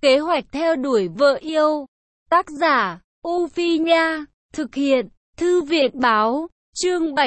Kế hoạch theo đuổi vợ yêu. Tác giả, U Phi Nha. Thực hiện, Thư viện Báo. Chương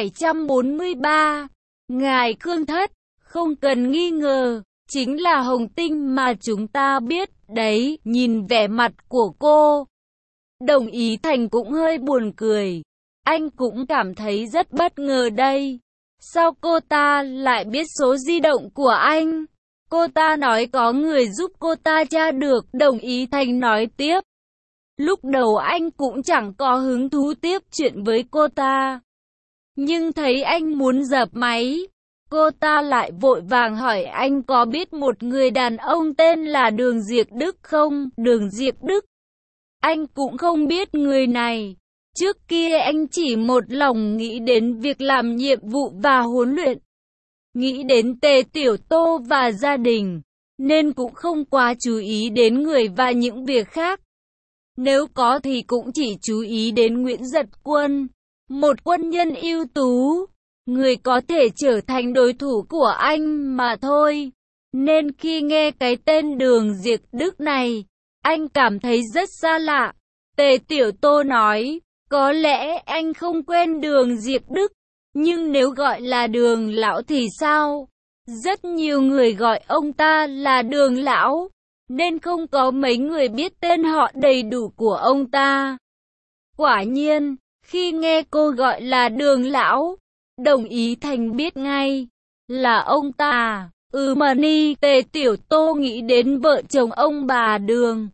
743. Ngài Khương Thất, không cần nghi ngờ, chính là Hồng Tinh mà chúng ta biết, đấy, nhìn vẻ mặt của cô. Đồng Ý Thành cũng hơi buồn cười. Anh cũng cảm thấy rất bất ngờ đây. Sao cô ta lại biết số di động của anh? Cô ta nói có người giúp cô ta tra được, Đồng Ý Thành nói tiếp. Lúc đầu anh cũng chẳng có hứng thú tiếp chuyện với cô ta. Nhưng thấy anh muốn dập máy, cô ta lại vội vàng hỏi anh có biết một người đàn ông tên là Đường Diệp Đức không? Đường Diệp Đức? Anh cũng không biết người này. Trước kia anh chỉ một lòng nghĩ đến việc làm nhiệm vụ và huấn luyện. Nghĩ đến Tề Tiểu Tô và gia đình, nên cũng không quá chú ý đến người và những việc khác. Nếu có thì cũng chỉ chú ý đến Nguyễn Giật Quân, một quân nhân ưu tú, người có thể trở thành đối thủ của anh mà thôi. Nên khi nghe cái tên Đường Diệp Đức này, anh cảm thấy rất xa lạ. Tề Tiểu Tô nói, có lẽ anh không quen Đường Diệp Đức, nhưng nếu gọi là Đường Lão thì sao? Rất nhiều người gọi ông ta là Đường Lão, nên không có mấy người biết tên họ đầy đủ của ông ta. Quả nhiên, khi nghe cô gọi là Đường Lão, Đồng Ý Thành biết ngay là ông ta. Mani, Tề Tiểu Tô nghĩ đến vợ chồng ông bà Đường.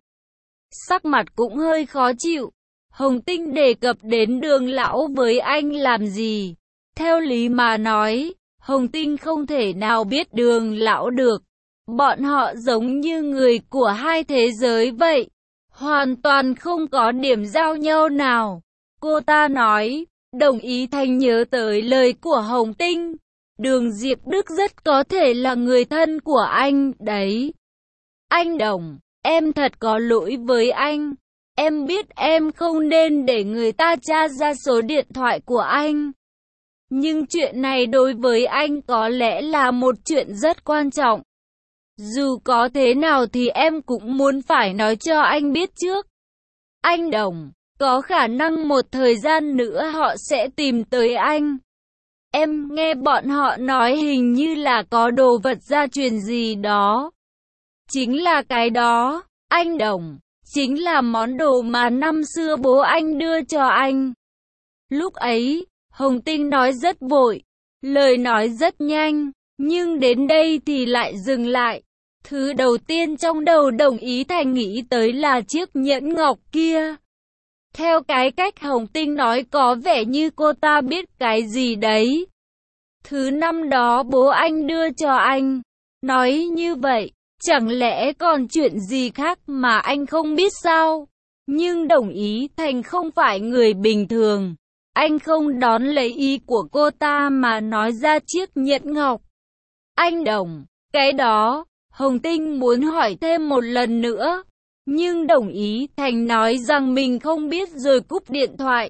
Sắc mặt cũng hơi khó chịu. Hồng Tinh đề cập đến Đường Lão với anh làm gì? Theo lý mà nói, Hồng Tinh không thể nào biết Đường Lão được. Bọn họ giống như người của hai thế giới vậy. Hoàn toàn không có điểm giao nhau nào. Cô ta nói, Đồng Ý Thành nhớ tới lời của Hồng Tinh. Đường Diệp Đức rất có thể là người thân của anh, đấy. Anh Đồng, em thật có lỗi với anh. Em biết em không nên để người ta tra ra số điện thoại của anh. Nhưng chuyện này đối với anh có lẽ là một chuyện rất quan trọng. Dù có thế nào thì em cũng muốn phải nói cho anh biết trước. Anh Đồng, có khả năng một thời gian nữa họ sẽ tìm tới anh. Em nghe bọn họ nói hình như là có đồ vật gia truyền gì đó. Chính là cái đó, anh Đồng. Chính là món đồ mà năm xưa bố anh đưa cho anh. Lúc ấy, Hồng Tinh nói rất vội, lời nói rất nhanh, nhưng đến đây thì lại dừng lại. Thứ đầu tiên trong đầu Đồng Ý Thành nghĩ tới là chiếc nhẫn ngọc kia. Theo cái cách Hồng Tinh nói có vẻ như cô ta biết cái gì đấy. Thứ năm đó bố anh đưa cho anh. Nói như vậy, chẳng lẽ còn chuyện gì khác mà anh không biết sao? Nhưng Đồng Ý Thành không phải người bình thường. Anh không đón lấy ý của cô ta mà nói ra chiếc nhẫn ngọc. Anh Đồng, cái đó, Hồng Tinh muốn hỏi thêm một lần nữa. Nhưng Đồng Ý Thành nói rằng mình không biết rồi cúp điện thoại.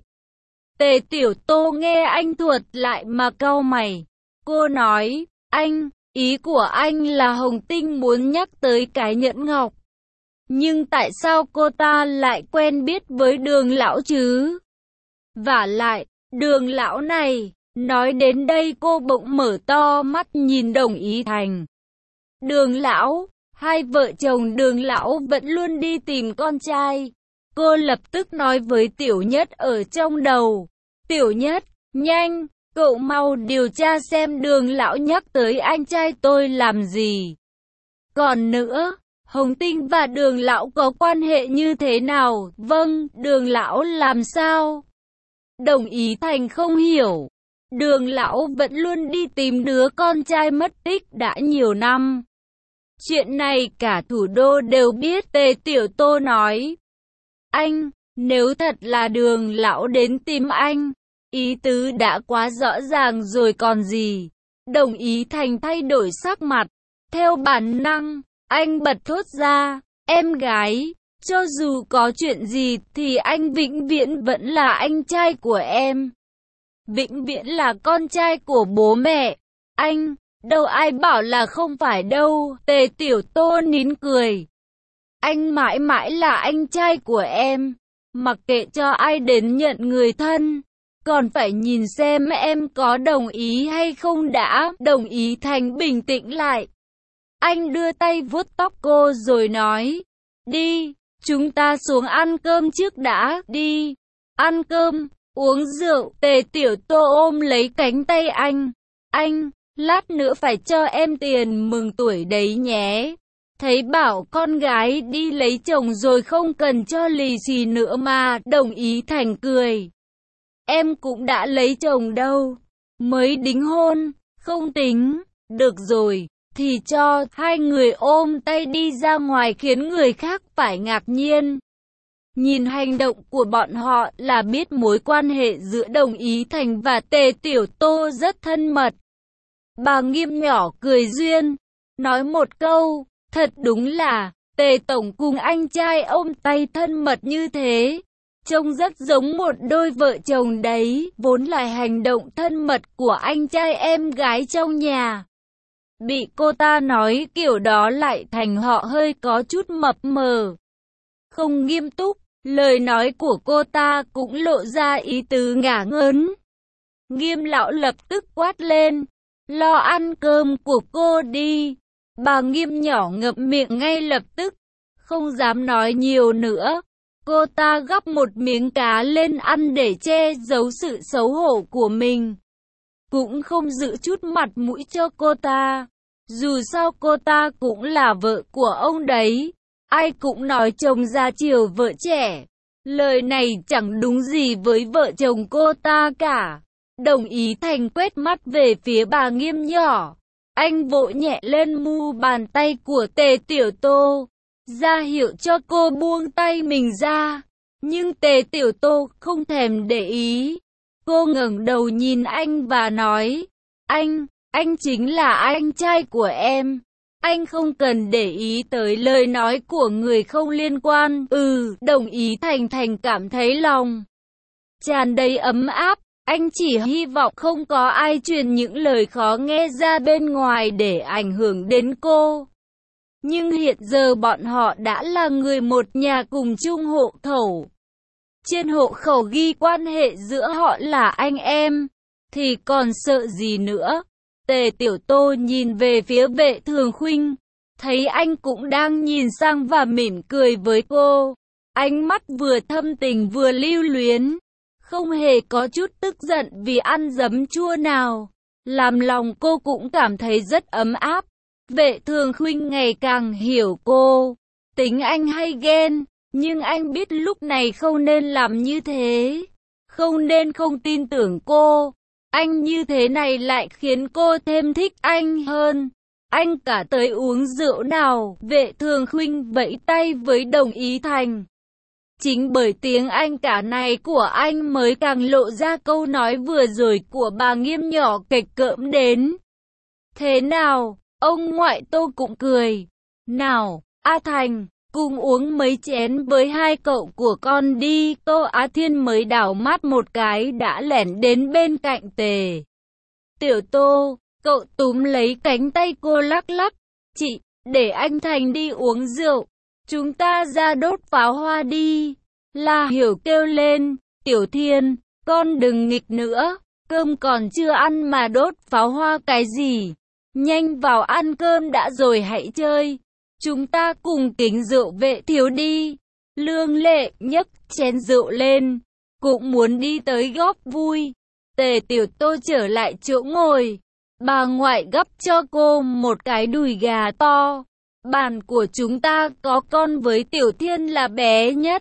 Tề Tiểu Tô nghe anh thuật lại mà cau mày. Cô nói, anh, ý của anh là Hồng Tinh muốn nhắc tới cái nhẫn ngọc. Nhưng tại sao cô ta lại quen biết với Đường Lão chứ? Vả lại, Đường Lão này, nói đến đây cô bỗng mở to mắt nhìn Đồng Ý Thành. Đường Lão, hai vợ chồng Đường Lão vẫn luôn đi tìm con trai. Cô lập tức nói với Tiểu Nhất ở trong đầu. Tiểu Nhất, nhanh, cậu mau điều tra xem Đường Lão nhắc tới anh trai tôi làm gì. Còn nữa, Hồng Tinh và Đường Lão có quan hệ như thế nào? Vâng, Đường Lão làm sao? Đồng Ý Thành không hiểu. Đường Lão vẫn luôn đi tìm đứa con trai mất tích đã nhiều năm. Chuyện này cả thủ đô đều biết, Tề Tiểu Tô nói. Anh, nếu thật là Đường Lão đến tìm anh, ý tứ đã quá rõ ràng rồi còn gì. Đồng Ý Thành thay đổi sắc mặt. Theo bản năng, anh bật thốt ra, em gái, cho dù có chuyện gì thì anh vĩnh viễn vẫn là anh trai của em. Vĩnh viễn là con trai của bố mẹ. Anh, đâu ai bảo là không phải đâu, Tề Tiểu Tô nín cười. Anh mãi mãi là anh trai của em. Mặc kệ cho ai đến nhận người thân, còn phải nhìn xem em có đồng ý hay không đã. Đồng ý Thành bình tĩnh lại. Anh đưa tay vuốt tóc cô rồi nói, đi, chúng ta xuống ăn cơm trước đã, đi. Ăn cơm, uống rượu. Tề Tiểu Tô ôm lấy cánh tay anh, lát nữa phải cho em tiền mừng tuổi đấy nhé. Thấy bảo con gái đi lấy chồng rồi không cần cho lì xì nữa mà. Đồng ý Thành cười. Em cũng đã lấy chồng đâu, mới đính hôn, không tính. Được rồi, thì cho. Hai người ôm tay đi ra ngoài khiến người khác phải ngạc nhiên. Nhìn hành động của bọn họ là biết mối quan hệ giữa Đồng Ý Thành và Tề Tiểu Tô rất thân mật. Bà Nghiêm nhỏ cười duyên, nói một câu, thật đúng là, Tề Tổng cùng anh trai ôm tay thân mật như thế. Trông rất giống một đôi vợ chồng đấy, vốn là hành động thân mật của anh trai em gái trong nhà. Bị cô ta nói kiểu đó lại thành họ hơi có chút mập mờ. Không nghiêm túc, lời nói của cô ta cũng lộ ra ý tứ ngả ngớn. Nghiêm lão lập tức quát lên, lo ăn cơm của cô đi. Bà Nghiêm nhỏ ngậm miệng ngay lập tức, không dám nói nhiều nữa. Cô ta gắp một miếng cá lên ăn để che giấu sự xấu hổ của mình. Cũng không giữ chút mặt mũi cho cô ta. Dù sao cô ta cũng là vợ của ông đấy. Ai cũng nói chồng ra chiều vợ trẻ. Lời này chẳng đúng gì với vợ chồng cô ta cả. Đồng Ý Thành quét mắt về phía bà Nghiêm nhỏ. Anh vỗ nhẹ lên mu bàn tay của Tề Tiểu Tô, ra hiệu cho cô buông tay mình ra. Nhưng Tề Tiểu Tô không thèm để ý. Cô ngẩng đầu nhìn anh và nói, anh chính là anh trai của em. Anh không cần để ý tới lời nói của người không liên quan. Đồng Ý Thành cảm thấy lòng tràn đầy ấm áp. Anh chỉ hy vọng không có ai truyền những lời khó nghe ra bên ngoài để ảnh hưởng đến cô. Nhưng hiện giờ bọn họ đã là người một nhà cùng chung hộ khẩu. Trên hộ khẩu ghi quan hệ giữa họ là anh em, thì còn sợ gì nữa. Tề Tiểu Tô nhìn về phía Vệ Thường Khuynh, thấy anh cũng đang nhìn sang và mỉm cười với cô. Ánh mắt vừa thâm tình vừa lưu luyến, không hề có chút tức giận vì ăn giấm chua nào. Làm lòng cô cũng cảm thấy rất ấm áp. Vệ Thường Khuynh ngày càng hiểu cô. Tính anh hay ghen, nhưng anh biết lúc này không nên làm như thế. Không nên không tin tưởng cô. Anh như thế này lại khiến cô thêm thích anh hơn. Anh cả tới uống rượu nào. Vệ Thường Khuynh vẫy tay với Đồng Ý Thành. Chính bởi tiếng anh cả này của anh mới càng lộ ra câu nói vừa rồi của bà Nghiêm nhỏ kịch cỡm đến. Thế nào, ông ngoại Tô cũng cười. Nào, A Thành, cùng uống mấy chén với hai cậu của con đi. Tô Á Thiên mới đảo mắt một cái đã lẻn đến bên cạnh Tề Tiểu Tô. Cậu túm lấy cánh tay cô lắc lắc. Chị, để anh Thành đi uống rượu. Chúng ta ra đốt pháo hoa đi. La Hiểu kêu lên. Tiểu Thiên, con đừng nghịch nữa. Cơm còn chưa ăn mà đốt pháo hoa cái gì. Nhanh vào ăn cơm đã rồi hãy chơi. Chúng ta cùng kính rượu Vệ thiếu đi. Lương Lệ nhấc chén rượu lên, cũng muốn đi tới góp vui. Tề Tiểu Tô trở lại chỗ ngồi. Bà ngoại gắp cho cô một cái đùi gà to. Bàn của chúng ta có con với Tiểu Thiên là bé nhất.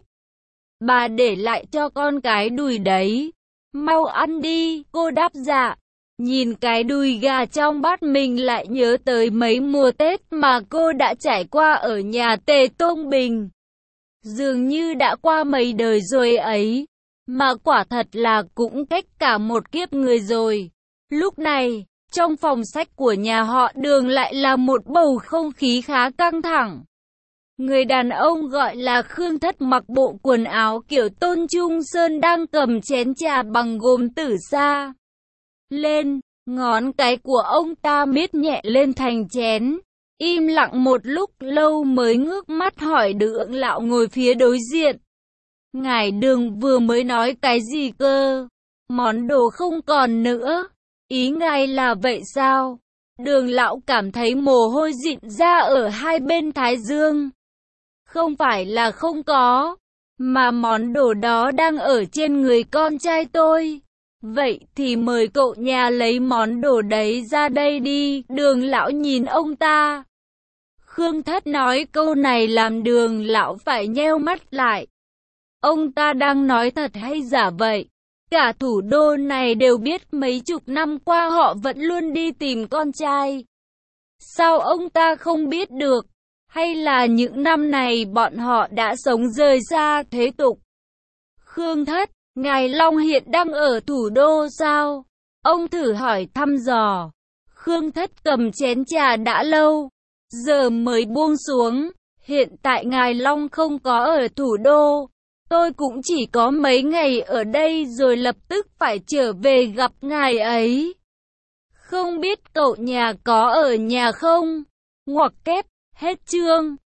Bà để lại cho con cái đùi đấy. Mau ăn đi, cô đáp dạ. Nhìn cái đùi gà trong bát mình lại nhớ tới mấy mùa Tết mà cô đã trải qua ở nhà Tề Tông Bình. Dường như đã qua mấy đời rồi ấy. Mà quả thật là cũng cách cả một kiếp người rồi. Lúc này, trong phòng sách của nhà họ Đường lại là một bầu không khí khá căng thẳng. Người đàn ông gọi là Khương Thất mặc bộ quần áo kiểu Tôn Trung Sơn đang cầm chén trà bằng gốm từ xa lên, ngón cái của ông ta miết nhẹ lên thành chén. im lặng một lúc lâu mới ngước mắt hỏi Đường lão ngồi phía đối diện. Ngài Đường vừa mới nói cái gì cơ? Món đồ không còn nữa. Ý ngài là vậy sao? Đường lão cảm thấy mồ hôi rịn ra ở hai bên thái dương. Không phải là không có, mà món đồ đó đang ở trên người con trai tôi. Vậy thì mời cậu nhà lấy món đồ đấy ra đây đi. Đường lão nhìn ông ta. Khương Thất nói câu này làm Đường lão phải nheo mắt lại. Ông ta đang nói thật hay giả vậy? Cả thủ đô này đều biết mấy chục năm qua họ vẫn luôn đi tìm con trai. Sao ông ta không biết được? Hay là những năm này bọn họ đã sống rời xa thế tục? Khương Thất, ngài Long hiện đang ở thủ đô sao? Ông thử hỏi thăm dò. Khương Thất cầm chén trà đã lâu, giờ mới buông xuống. Hiện tại ngài Long không có ở thủ đô. Tôi cũng chỉ có mấy ngày ở đây rồi lập tức phải trở về gặp ngài ấy. Không biết cậu nhà có ở nhà không? Ngoặc kép, hết chương.